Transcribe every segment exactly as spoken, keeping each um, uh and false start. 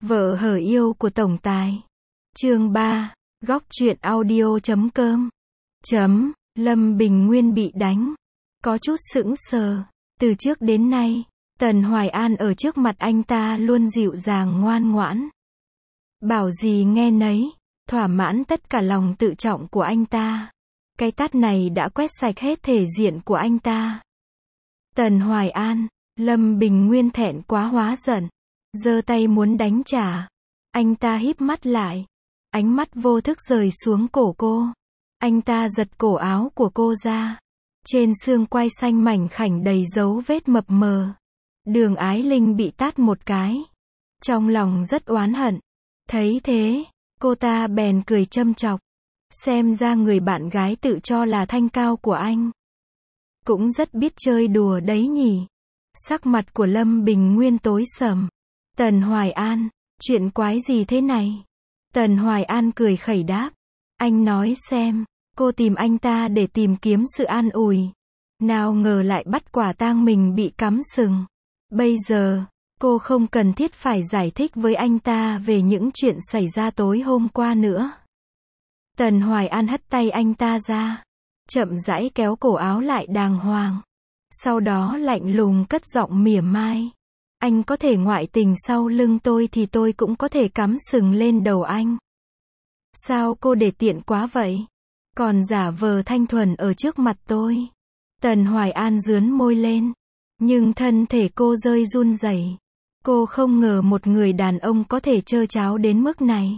Vợ hở yêu của tổng tài. Chương ba, góc truyện audio chấm com. Chấm, Lâm Bình Nguyên bị đánh. Có chút sững sờ. Từ trước đến nay, Tần Hoài An ở trước mặt anh ta luôn dịu dàng ngoan ngoãn. Bảo gì nghe nấy, thỏa mãn tất cả lòng tự trọng của anh ta. Cái tát này đã quét sạch hết thể diện của anh ta. Tần Hoài An, Lâm Bình Nguyên thẹn quá hóa giận, giơ tay muốn đánh trả. Anh ta híp mắt lại, ánh mắt vô thức rời xuống cổ cô. Anh ta giật cổ áo của cô ra. Trên xương quai xanh mảnh khảnh đầy dấu vết mập mờ. Đường Ái Linh bị tát một cái. Trong lòng rất oán hận. Thấy thế, cô ta bèn cười châm chọc. Xem ra người bạn gái tự cho là thanh cao của anh cũng rất biết chơi đùa đấy nhỉ. Sắc mặt của Lâm Bình Nguyên tối sầm. Tần Hoài An, chuyện quái gì thế này? Tần Hoài An cười khẩy đáp. Anh nói xem, cô tìm anh ta để tìm kiếm sự an ủi. Nào ngờ lại bắt quả tang mình bị cắm sừng. Bây giờ, cô không cần thiết phải giải thích với anh ta về những chuyện xảy ra tối hôm qua nữa. Tần Hoài An hất tay anh ta ra, chậm rãi kéo cổ áo lại đàng hoàng. Sau đó lạnh lùng cất giọng mỉa mai. Anh có thể ngoại tình sau lưng tôi thì tôi cũng có thể cắm sừng lên đầu anh. Sao cô để tiện quá vậy? Còn giả vờ thanh thuần ở trước mặt tôi. Tần Hoài An rướn môi lên. Nhưng thân thể cô rơi run rẩy. Cô không ngờ một người đàn ông có thể trơ tráo đến mức này.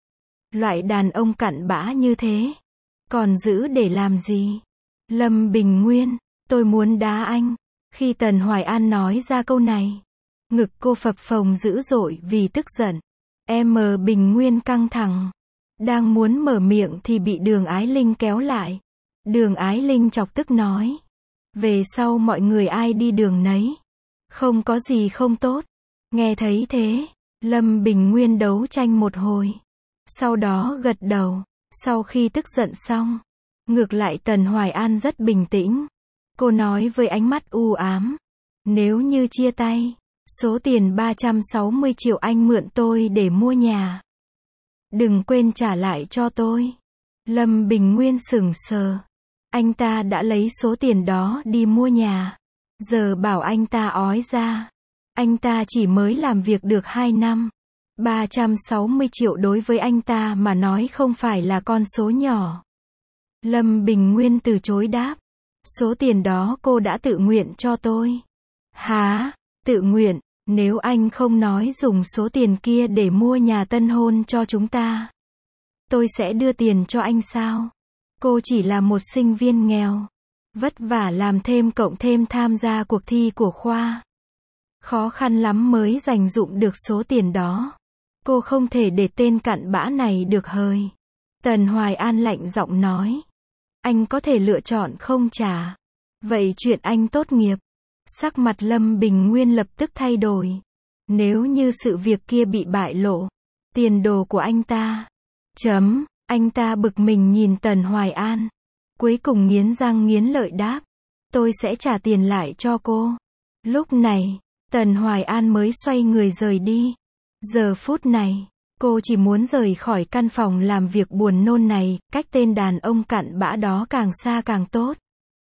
Loại đàn ông cặn bã như thế, còn giữ để làm gì? Lâm Bình Nguyên, tôi muốn đá anh. Khi Tần Hoài An nói ra câu này, ngực cô phập phồng dữ dội vì tức giận. Em Bình Nguyên căng thẳng, đang muốn mở miệng thì bị Đường Ái Linh kéo lại. Đường Ái Linh chọc tức nói. Về sau mọi người ai đi đường nấy. Không có gì không tốt. Nghe thấy thế, Lâm Bình Nguyên đấu tranh một hồi. Sau đó gật đầu. Sau khi tức giận xong, ngược lại Tần Hoài An rất bình tĩnh. Cô nói với ánh mắt u ám. Nếu như chia tay, số tiền ba trăm sáu mươi triệu anh mượn tôi để mua nhà, đừng quên trả lại cho tôi. Lâm Bình Nguyên sững sờ. Anh ta đã lấy số tiền đó đi mua nhà. Giờ bảo anh ta ói ra. Anh ta chỉ mới làm việc được hai năm. ba trăm sáu mươi triệu đối với anh ta mà nói không phải là con số nhỏ. Lâm Bình Nguyên từ chối đáp. Số tiền đó cô đã tự nguyện cho tôi. Hả? Tự nguyện? Nếu anh không nói dùng số tiền kia để mua nhà tân hôn cho chúng ta, tôi sẽ đưa tiền cho anh sao? Cô chỉ là một sinh viên nghèo, vất vả làm thêm cộng thêm tham gia cuộc thi của khoa. Khó khăn lắm mới dành dụm được số tiền đó. Cô không thể để tên cặn bã này được hời. Tần Hoài An lạnh giọng nói. Anh có thể lựa chọn không trả. Vậy chuyện anh tốt nghiệp. Sắc mặt Lâm Bình Nguyên lập tức thay đổi. Nếu như sự việc kia bị bại lộ, tiền đồ của anh ta. Chấm, anh ta bực mình nhìn Tần Hoài An. Cuối cùng nghiến răng nghiến lợi đáp. Tôi sẽ trả tiền lại cho cô. Lúc này, Tần Hoài An mới xoay người rời đi. Giờ phút này, cô chỉ muốn rời khỏi căn phòng làm việc buồn nôn này, cách tên đàn ông cặn bã đó càng xa càng tốt.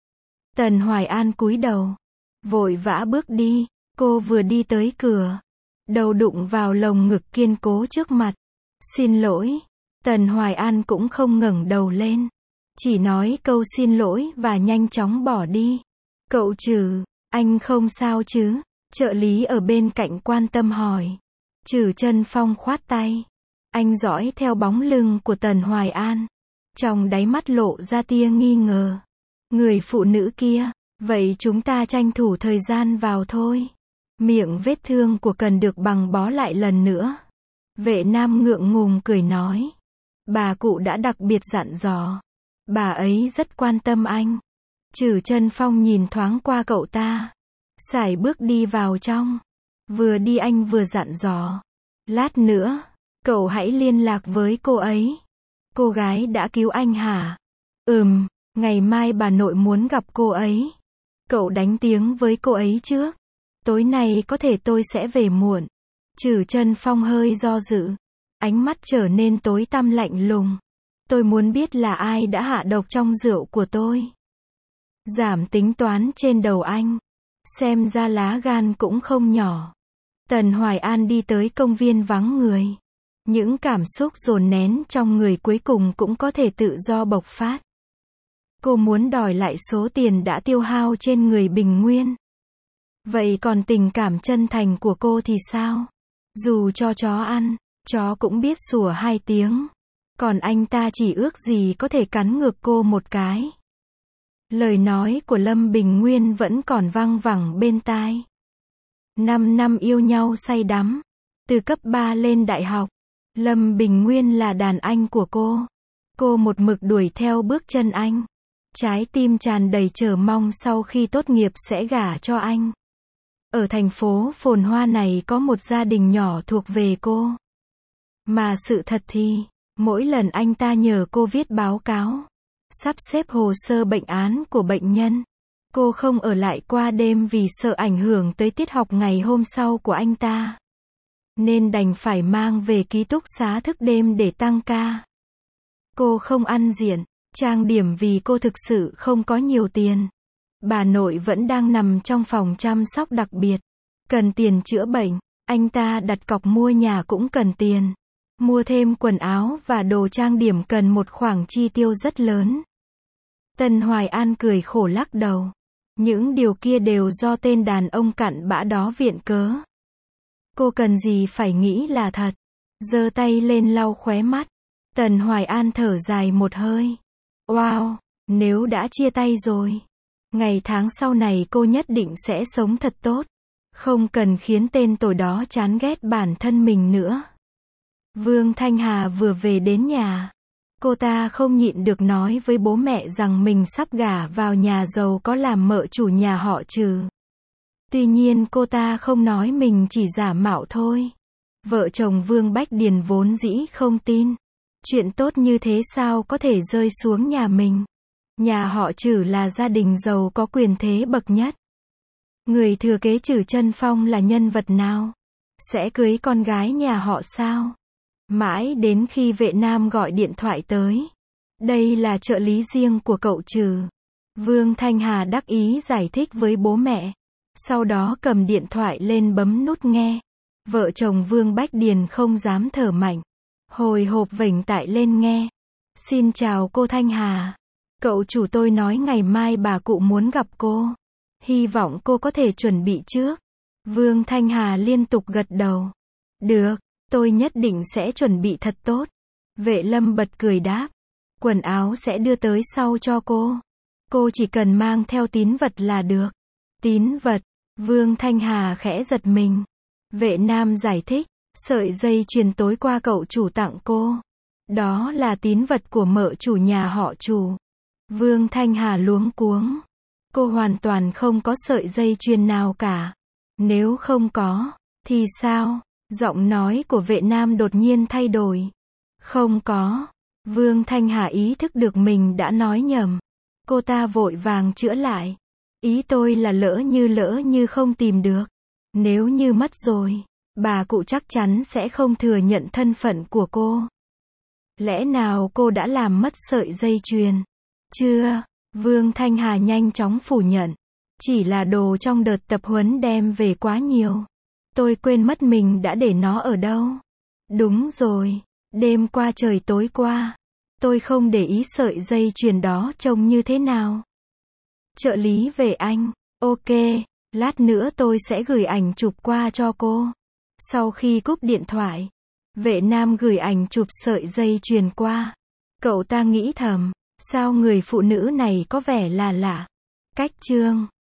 Tần Hoài An cúi đầu, vội vã bước đi. Cô vừa đi tới cửa, đầu đụng vào lồng ngực kiên cố trước mặt. Xin lỗi. Tần Hoài An cũng không ngẩng đầu lên, chỉ nói câu xin lỗi và nhanh chóng bỏ đi. Cậu Trử, anh không sao chứ? Trợ lý ở bên cạnh quan tâm hỏi. Trử Chân Phong khoát tay. Anh dõi theo bóng lưng của Tần Hoài An, trong đáy mắt lộ ra tia nghi ngờ. Người phụ nữ kia, vậy chúng ta tranh thủ thời gian vào thôi. Miệng vết thương của cần được bằng bó lại lần nữa. Vệ Nam ngượng ngùng cười nói. Bà cụ đã đặc biệt dặn dò. Bà ấy rất quan tâm anh. Trử Chân Phong nhìn thoáng qua cậu ta, sải bước đi vào trong. Vừa đi anh vừa dặn dò. Lát nữa, cậu hãy liên lạc với cô ấy. Cô gái đã cứu anh hả? Ừm, ngày mai bà nội muốn gặp cô ấy. Cậu đánh tiếng với cô ấy trước. Tối nay có thể tôi sẽ về muộn. Trử Chân Phong hơi do dự. Ánh mắt trở nên tối tăm lạnh lùng. Tôi muốn biết là ai đã hạ độc trong rượu của tôi. Giảm tính toán trên đầu anh. Xem ra lá gan cũng không nhỏ. Tần Hoài An đi tới công viên vắng người. Những cảm xúc dồn nén trong người cuối cùng cũng có thể tự do bộc phát. Cô muốn đòi lại số tiền đã tiêu hao trên người Bình Nguyên. Vậy còn tình cảm chân thành của cô thì sao? Dù cho chó ăn, chó cũng biết sủa hai tiếng. Còn anh ta chỉ ước gì có thể cắn ngược cô một cái. Lời nói của Lâm Bình Nguyên vẫn còn văng vẳng bên tai. Năm năm yêu nhau say đắm. Từ cấp ba lên đại học. Lâm Bình Nguyên là đàn anh của cô. Cô một mực đuổi theo bước chân anh. Trái tim tràn đầy chờ mong sau khi tốt nghiệp sẽ gả cho anh. Ở thành phố phồn hoa này có một gia đình nhỏ thuộc về cô. Mà sự thật thì, mỗi lần anh ta nhờ cô viết báo cáo, sắp xếp hồ sơ bệnh án của bệnh nhân, cô không ở lại qua đêm vì sợ ảnh hưởng tới tiết học ngày hôm sau của anh ta. Nên đành phải mang về ký túc xá thức đêm để tăng ca. Cô không ăn diện, trang điểm vì cô thực sự không có nhiều tiền. Bà nội vẫn đang nằm trong phòng chăm sóc đặc biệt. Cần tiền chữa bệnh, anh ta đặt cọc mua nhà cũng cần tiền. Mua thêm quần áo và đồ trang điểm cần một khoản chi tiêu rất lớn. Tần Hoài An cười khổ lắc đầu. Những điều kia đều do tên đàn ông cặn bã đó viện cớ. Cô cần gì phải nghĩ là thật. Giơ tay lên lau khóe mắt. Tần Hoài An thở dài một hơi. Wow, nếu đã chia tay rồi. Ngày tháng sau này cô nhất định sẽ sống thật tốt. Không cần khiến tên tồi đó chán ghét bản thân mình nữa. Vương Thanh Hà vừa về đến nhà. Cô ta không nhịn được nói với bố mẹ rằng mình sắp gả vào nhà giàu có làm mợ chủ nhà họ Trừ. Tuy nhiên cô ta không nói mình chỉ giả mạo thôi. Vợ chồng Vương Bách Điền vốn dĩ không tin. Chuyện tốt như thế sao có thể rơi xuống nhà mình. Nhà họ Trừ là gia đình giàu có quyền thế bậc nhất. Người thừa kế Trử Chân Phong là nhân vật nào? Sẽ cưới con gái nhà họ sao? Mãi đến khi Vệ Nam gọi điện thoại tới. Đây là trợ lý riêng của cậu Trừ. Vương Thanh Hà đắc ý giải thích với bố mẹ. Sau đó cầm điện thoại lên bấm nút nghe. Vợ chồng Vương Bách Điền không dám thở mạnh. Hồi hộp vểnh tai lên nghe. Xin chào cô Thanh Hà. Cậu chủ tôi nói ngày mai bà cụ muốn gặp cô. Hy vọng cô có thể chuẩn bị trước. Vương Thanh Hà liên tục gật đầu. Được, tôi nhất định sẽ chuẩn bị thật tốt. Vệ Lâm bật cười đáp. Quần áo sẽ đưa tới sau cho cô. Cô chỉ cần mang theo tín vật là được. Tín vật? Vương Thanh Hà khẽ giật mình. Vệ Nam giải thích. Sợi dây chuyền tối qua cậu chủ tặng cô. Đó là tín vật của mợ chủ nhà họ Trù. Vương Thanh Hà luống cuống. Cô hoàn toàn không có sợi dây chuyền nào cả. Nếu không có, thì sao? Giọng nói của Vệ Nam đột nhiên thay đổi. Không có. Vương Thanh Hà ý thức được mình đã nói nhầm. Cô ta vội vàng chữa lại. Ý tôi là lỡ như lỡ như không tìm được. Nếu như mất rồi, bà cụ chắc chắn sẽ không thừa nhận thân phận của cô. Lẽ nào cô đã làm mất sợi dây chuyền? Chưa. Vương Thanh Hà nhanh chóng phủ nhận. Chỉ là đồ trong đợt tập huấn đem về quá nhiều. Tôi quên mất mình đã để nó ở đâu. Đúng rồi. Đêm qua trời tối qua. Tôi không để ý sợi dây chuyền đó trông như thế nào. Trợ lý về anh. Ok. Lát nữa tôi sẽ gửi ảnh chụp qua cho cô. Sau khi cúp điện thoại, Vệ Nam gửi ảnh chụp sợi dây chuyền qua. Cậu ta nghĩ thầm. Sao người phụ nữ này có vẻ là lạ. Cách chương